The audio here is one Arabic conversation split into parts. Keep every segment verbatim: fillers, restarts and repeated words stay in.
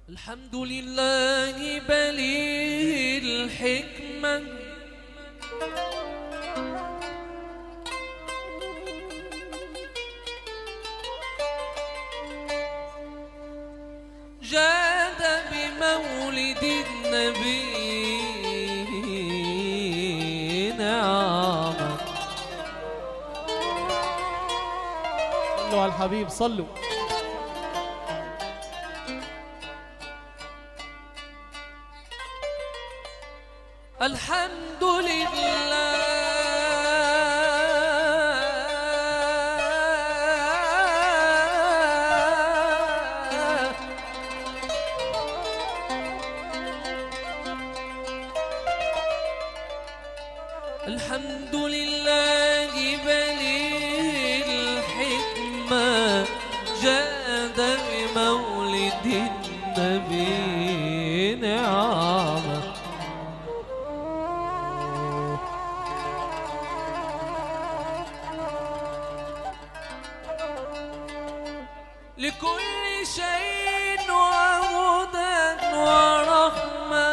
الحمد لله بليغ الحكمة جاد بمولد النبي نعمة. صلوا على الحبيب صلوا. الحمد لله الحمد لله بليغ الحكمة جاد بمولد النبي نعمة. لكل شيء وهدى ورحمة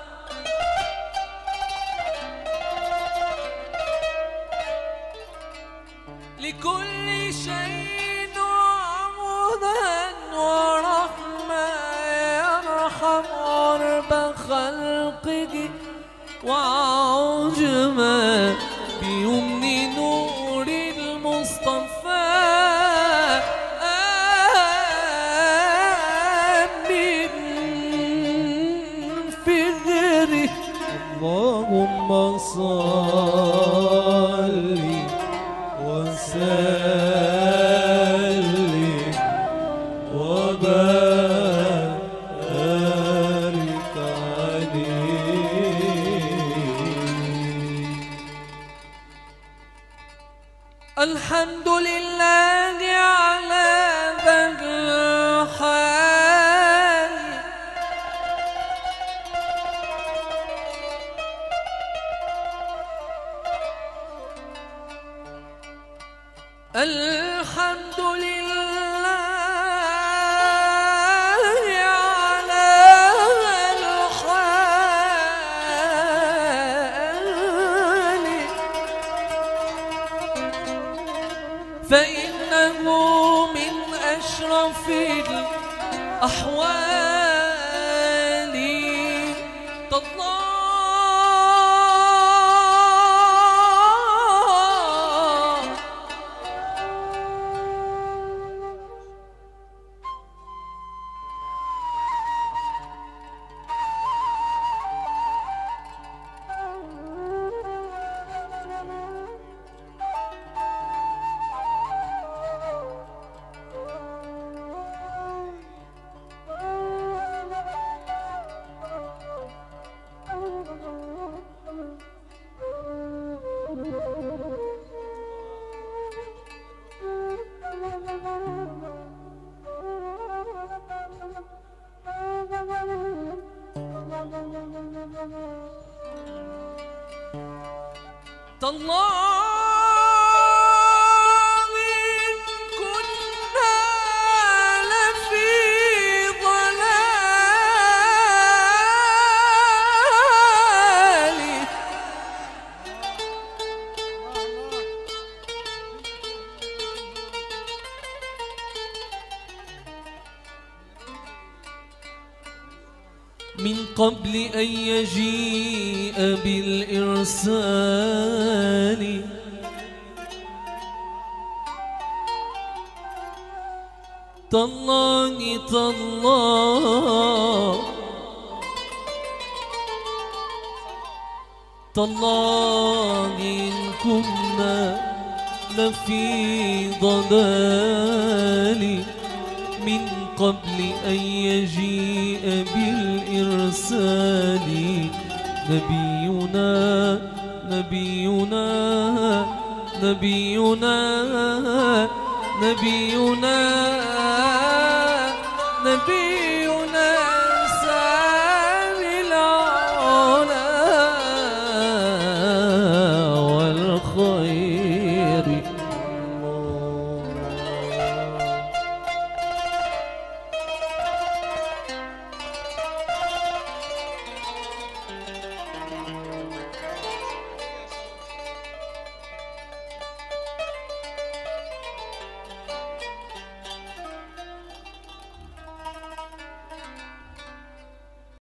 لكل شيء وهدى ورحمة يرحم غرب خلقه وعجمة بيمن نور المصطفى اللهم صل وسلم وبارك عليه. الحمد لله على ذا الحال الحمد لله على الحال فإنه من أشرف الأحوال تطلع تالله إن كنا لفي ضلال من قبل أن يجيء بالإرسال تالله تالله تالله إن كنا لفي ضلال من قبل أن يجيء بالإرسال نبينا نبينا نبينا نبينا نبينا